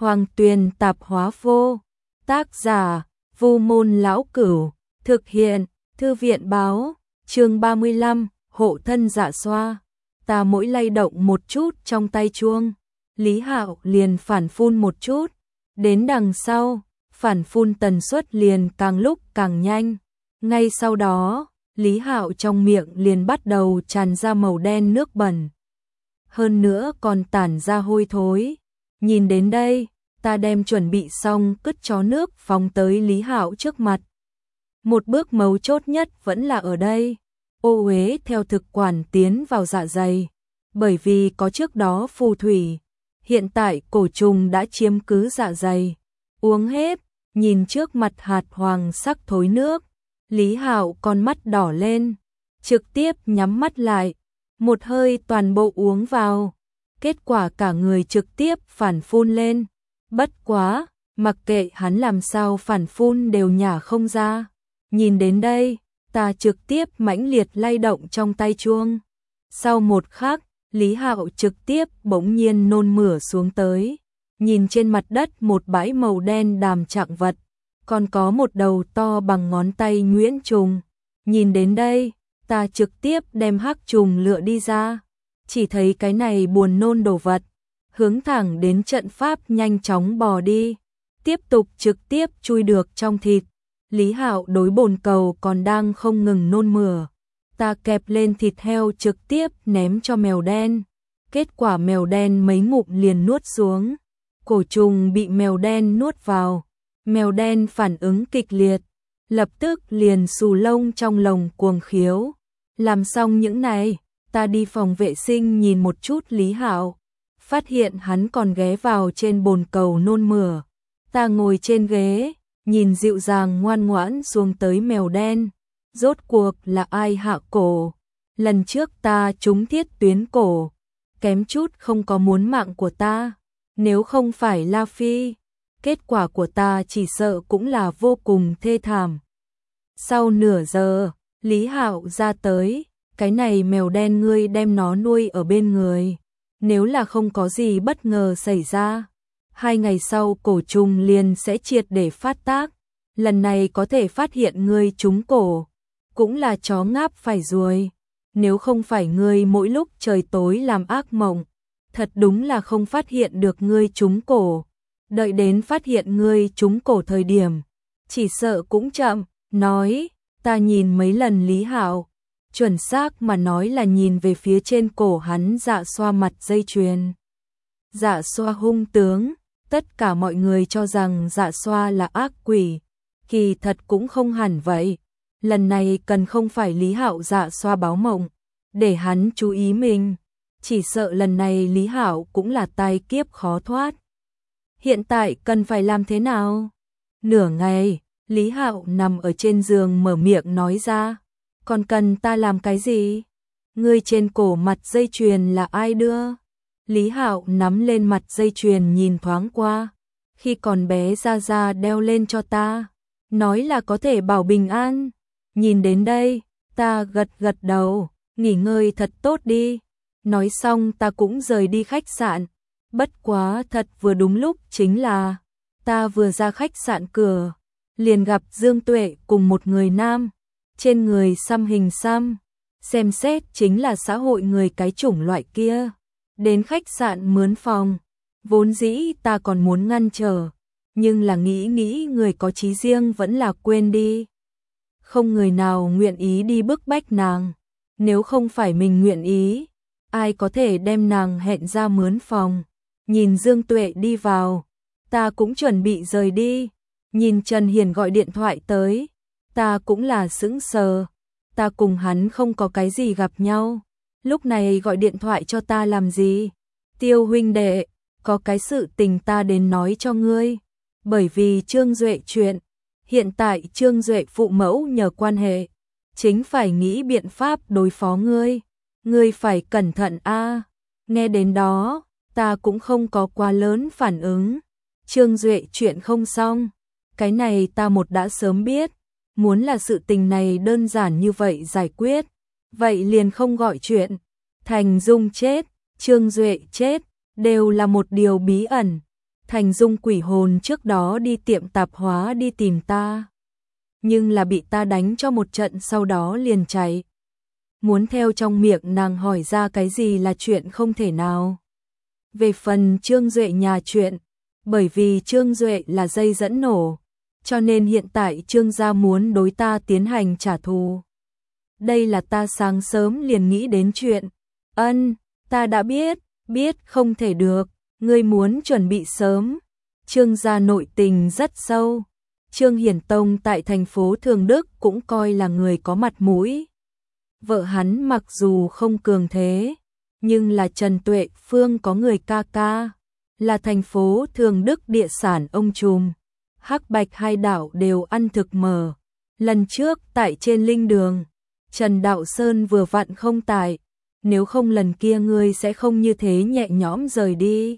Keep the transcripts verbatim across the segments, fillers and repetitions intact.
Hoàng Tuyền Tạp Hóa Vô. Tác giả: Vu Môn Lão Cửu. Thực hiện: Thư viện báo. Chương ba mươi lăm, hộ thân dạ xoa. Ta mỗi lay động một chút trong tay chuông, Lý Hạo liền phản phun một chút. Đến đằng sau, phản phun tần suất liền càng lúc càng nhanh. Ngay sau đó, Lý Hạo trong miệng liền bắt đầu tràn ra màu đen nước bẩn. Hơn nữa còn tản ra hôi thối. Nhìn đến đây, ta đem chuẩn bị xong cứt chó nước phóng tới Lý Hạo trước mặt. Một bước mấu chốt nhất vẫn là ở đây. Ô uế theo thực quản tiến vào dạ dày. Bởi vì có trước đó phù thủy, hiện tại cổ trùng đã chiếm cứ dạ dày. Uống hết, nhìn trước mặt hạt hoàng sắc thối nước, Lý Hạo con mắt đỏ lên, trực tiếp nhắm mắt lại, một hơi toàn bộ uống vào. Kết quả cả người trực tiếp phản phun lên. Bất quá, mặc kệ hắn làm sao phản phun đều nhả không ra. Nhìn đến đây, ta trực tiếp mãnh liệt lay động trong tay chuông. Sau một khắc, Lý Hạo trực tiếp bỗng nhiên nôn mửa xuống tới. Nhìn trên mặt đất một bãi màu đen đàm trạng vật, còn có một đầu to bằng ngón tay nhuyễn trùng. Nhìn đến đây, ta trực tiếp đem hắc trùng lựa đi ra. Chỉ thấy cái này buồn nôn đồ vật, hướng thẳng đến trận pháp nhanh chóng bò đi, tiếp tục trực tiếp chui được trong thịt. Lý Hạo đối bồn cầu còn đang không ngừng nôn mửa. Ta kẹp lên thịt heo trực tiếp ném cho mèo đen. Kết quả mèo đen mấy ngụm liền nuốt xuống. Cổ trùng bị mèo đen nuốt vào. Mèo đen phản ứng kịch liệt, lập tức liền xù lông trong lồng cuồng khiếu. Làm xong những này, ta đi phòng vệ sinh nhìn một chút Lý Hạo, phát hiện hắn còn ghé vào trên bồn cầu nôn mửa. Ta ngồi trên ghế, nhìn dịu dàng ngoan ngoãn xuống tới mèo đen. Rốt cuộc là ai hạ cổ? Lần trước ta trúng thiết tuyến cổ, kém chút không có muốn mạng của ta. Nếu không phải La Phi, kết quả của ta chỉ sợ cũng là vô cùng thê thảm. Sau nửa giờ, Lý Hạo ra tới. Cái này mèo đen ngươi đem nó nuôi ở bên người. Nếu là không có gì bất ngờ xảy ra, hai ngày sau cổ trùng liền sẽ triệt để phát tác. Lần này có thể phát hiện ngươi trúng cổ, cũng là chó ngáp phải ruồi. Nếu không phải ngươi mỗi lúc trời tối làm ác mộng, thật đúng là không phát hiện được ngươi trúng cổ. Đợi đến phát hiện ngươi trúng cổ thời điểm, chỉ sợ cũng chậm. Nói, ta nhìn mấy lần Lý Hạo, chuẩn xác mà nói là nhìn về phía trên cổ hắn dạ xoa mặt dây chuyền. Dạ xoa hung tướng, tất cả mọi người cho rằng dạ xoa là ác quỷ, kỳ thật cũng không hẳn vậy. Lần này cần không phải Lý Hạo dạ xoa báo mộng, để hắn chú ý mình, chỉ sợ lần này Lý Hạo cũng là tai kiếp khó thoát. Hiện tại cần phải làm thế nào? Nửa ngày, Lý Hạo nằm ở trên giường mở miệng nói ra. Còn cần ta làm cái gì? Ngươi trên cổ mặt dây chuyền là ai đưa? Lý Hạo nắm lên mặt dây chuyền nhìn thoáng qua. Khi còn bé Gia Gia đeo lên cho ta, nói là có thể bảo bình an. Nhìn đến đây, ta gật gật đầu, nghỉ ngơi thật tốt đi. Nói xong ta cũng rời đi khách sạn. Bất quá thật vừa đúng lúc chính là, ta vừa ra khách sạn cửa, liền gặp Dương Tuệ cùng một người nam. Trên người xăm hình xăm, xem xét chính là xã hội người cái chủng loại kia. Đến khách sạn mướn phòng, vốn dĩ ta còn muốn ngăn trở, nhưng là nghĩ nghĩ người có chí riêng vẫn là quên đi. Không người nào nguyện ý đi bức bách nàng, nếu không phải mình nguyện ý, ai có thể đem nàng hẹn ra mướn phòng. Nhìn Dương Tuệ đi vào, ta cũng chuẩn bị rời đi, nhìn Trần Hiền gọi điện thoại tới. Ta cũng là sững sờ, ta cùng hắn không có cái gì gặp nhau, lúc này gọi điện thoại cho ta làm gì? Tiêu huynh đệ, có cái sự tình ta đến nói cho ngươi, bởi vì Trương Duệ chuyện, hiện tại Trương Duệ phụ mẫu nhờ quan hệ, chính phải nghĩ biện pháp đối phó ngươi, ngươi phải cẩn thận a. Nghe đến đó, ta cũng không có quá lớn phản ứng. Trương Duệ chuyện không xong, cái này ta một đã sớm biết. Muốn là sự tình này đơn giản như vậy giải quyết, vậy liền không gọi chuyện. Thành Dung chết, Trương Duệ chết, đều là một điều bí ẩn. Thành Dung quỷ hồn trước đó đi tiệm tạp hóa đi tìm ta, nhưng là bị ta đánh cho một trận sau đó liền chạy. Muốn theo trong miệng nàng hỏi ra cái gì là chuyện không thể nào. Về phần Trương Duệ nhà chuyện, bởi vì Trương Duệ là dây dẫn nổ, cho nên hiện tại Trương gia muốn đối ta tiến hành trả thù. Đây là ta sáng sớm liền nghĩ đến chuyện. Ân, ta đã biết, biết không thể được, ngươi muốn chuẩn bị sớm. Trương gia nội tình rất sâu. Trương Hiển Tông tại thành phố Thường Đức cũng coi là người có mặt mũi. Vợ hắn mặc dù không cường thế, nhưng là Trần Tuệ Phương có người ca ca, là thành phố Thường Đức địa sản ông trùm. Hắc Bạch hai đảo đều ăn thực mở. Lần trước tại trên linh đường, Trần Đạo Sơn vừa vặn không tại, nếu không lần kia ngươi sẽ không như thế nhẹ nhõm rời đi.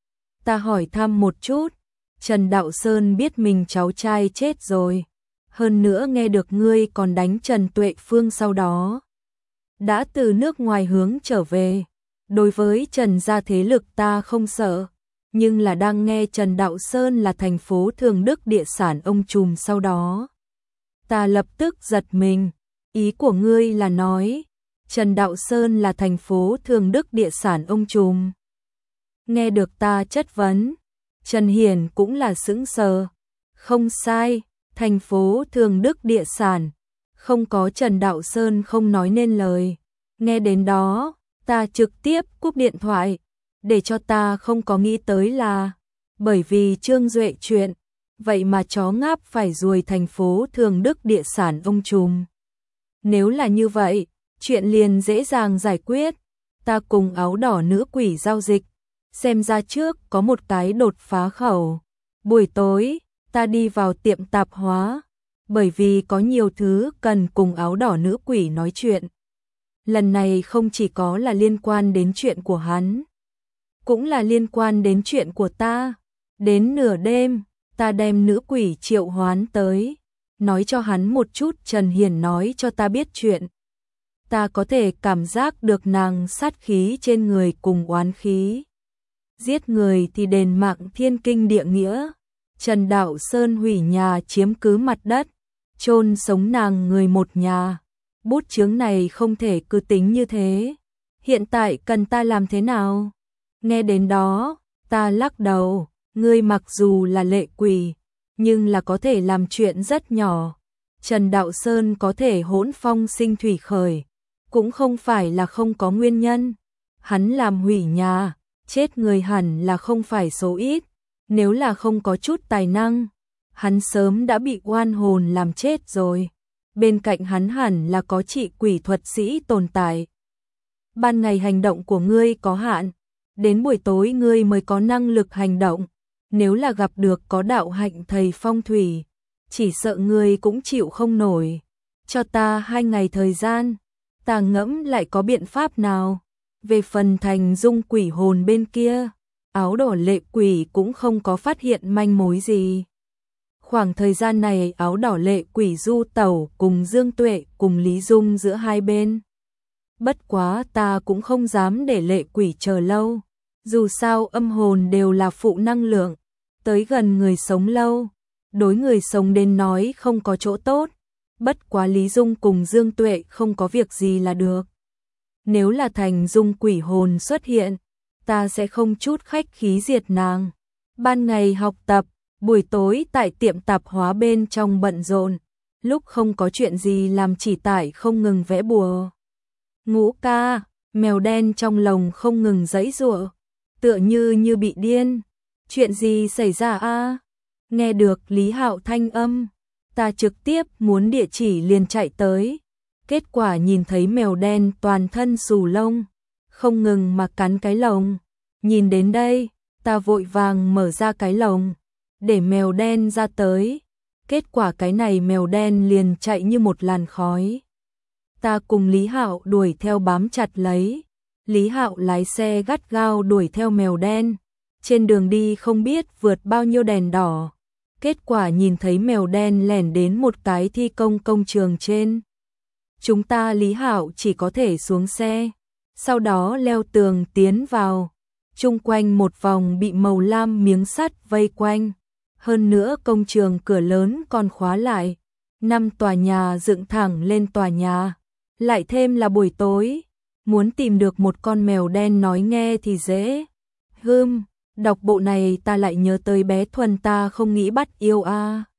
Ta hỏi thăm một chút, Trần Đạo Sơn biết mình cháu trai chết rồi, hơn nữa nghe được ngươi còn đánh Trần Tuệ Phương sau đó. Đã từ nước ngoài hướng trở về, đối với Trần gia thế lực ta không sợ, nhưng là đang nghe Trần Đạo Sơn là thành phố Thường Đức địa sản ông trùm sau đó. Ta lập tức giật mình, ý của ngươi là nói, Trần Đạo Sơn là thành phố Thường Đức địa sản ông trùm. Nghe được ta chất vấn, Trần Hiển cũng là sững sờ. Không sai, thành phố Thường Đức địa sản, không có Trần Đạo Sơn không nói nên lời. Nghe đến đó, ta trực tiếp cúp điện thoại, để cho ta không có nghĩ tới là, bởi vì Trương Duệ chuyện, vậy mà chó ngáp phải ruồi thành phố Thường Đức địa sản ông trùm. Nếu là như vậy, chuyện liền dễ dàng giải quyết, ta cùng áo đỏ nữ quỷ giao dịch, xem ra trước có một cái đột phá khẩu. Buổi tối, ta đi vào tiệm tạp hóa, bởi vì có nhiều thứ cần cùng áo đỏ nữ quỷ nói chuyện. Lần này không chỉ có là liên quan đến chuyện của hắn, cũng là liên quan đến chuyện của ta. Đến nửa đêm, ta đem nữ quỷ triệu hoán tới, nói cho hắn một chút Trần Hiển nói cho ta biết chuyện. Ta có thể cảm giác được nàng sát khí trên người cùng oán khí. Giết người thì đền mạng thiên kinh địa nghĩa. Trần Đạo Sơn hủy nhà chiếm cứ mặt đất, chôn sống nàng người một nhà. Bút chướng này không thể cứ tính như thế. Hiện tại cần ta làm thế nào? Nghe đến đó, ta lắc đầu, ngươi mặc dù là lệ quỷ, nhưng là có thể làm chuyện rất nhỏ. Trần Đạo Sơn có thể hỗn phong sinh thủy khởi, cũng không phải là không có nguyên nhân. Hắn làm hủy nhà, chết người hẳn là không phải số ít. Nếu là không có chút tài năng, hắn sớm đã bị oan hồn làm chết rồi. Bên cạnh hắn hẳn là có trị quỷ thuật sĩ tồn tại. Ban ngày hành động của ngươi có hạn, đến buổi tối ngươi mới có năng lực hành động. Nếu là gặp được có đạo hạnh thầy phong thủy, chỉ sợ ngươi cũng chịu không nổi. Cho ta hai ngày thời gian, ta ngẫm lại có biện pháp nào. Về phần Thành Dung quỷ hồn bên kia, áo đỏ lệ quỷ cũng không có phát hiện manh mối gì. Khoảng thời gian này áo đỏ lệ quỷ du tẩu cùng Dương Tuệ cùng Lý Dung giữa hai bên. Bất quá ta cũng không dám để lệ quỷ chờ lâu. Dù sao âm hồn đều là phụ năng lượng, tới gần người sống lâu, đối người sống đến nói không có chỗ tốt. Bất quá Lý Dung cùng Dương Tuệ không có việc gì là được. Nếu là Thành Dung quỷ hồn xuất hiện, ta sẽ không chút khách khí diệt nàng. Ban ngày học tập, buổi tối tại tiệm tạp hóa bên trong bận rộn, lúc không có chuyện gì làm chỉ tải không ngừng vẽ bùa. Ngũ ca, mèo đen trong lồng không ngừng giãy giụa, tựa như như bị điên. Chuyện gì xảy ra a? Nghe được Lý Hạo thanh âm, ta trực tiếp muốn địa chỉ liền chạy tới. Kết quả nhìn thấy mèo đen toàn thân xù lông, không ngừng mà cắn cái lồng. Nhìn đến đây, ta vội vàng mở ra cái lồng, để mèo đen ra tới. Kết quả cái này mèo đen liền chạy như một làn khói. Ta cùng Lý Hạo đuổi theo bám chặt lấy. Lý Hạo lái xe gắt gao đuổi theo mèo đen. Trên đường đi không biết vượt bao nhiêu đèn đỏ. Kết quả nhìn thấy mèo đen lẻn đến một cái thi công công trường trên. Chúng ta Lý Hạo chỉ có thể xuống xe, sau đó leo tường tiến vào. chung quanh một vòng bị màu lam miếng sắt vây quanh. Hơn nữa công trường cửa lớn còn khóa lại, năm tòa nhà dựng thẳng lên tòa nhà. Lại thêm là buổi tối, muốn tìm được một con mèo đen nói nghe thì dễ. Hừm, đọc bộ này ta lại nhớ tới bé Thuần ta không nghĩ bắt yêu a. À.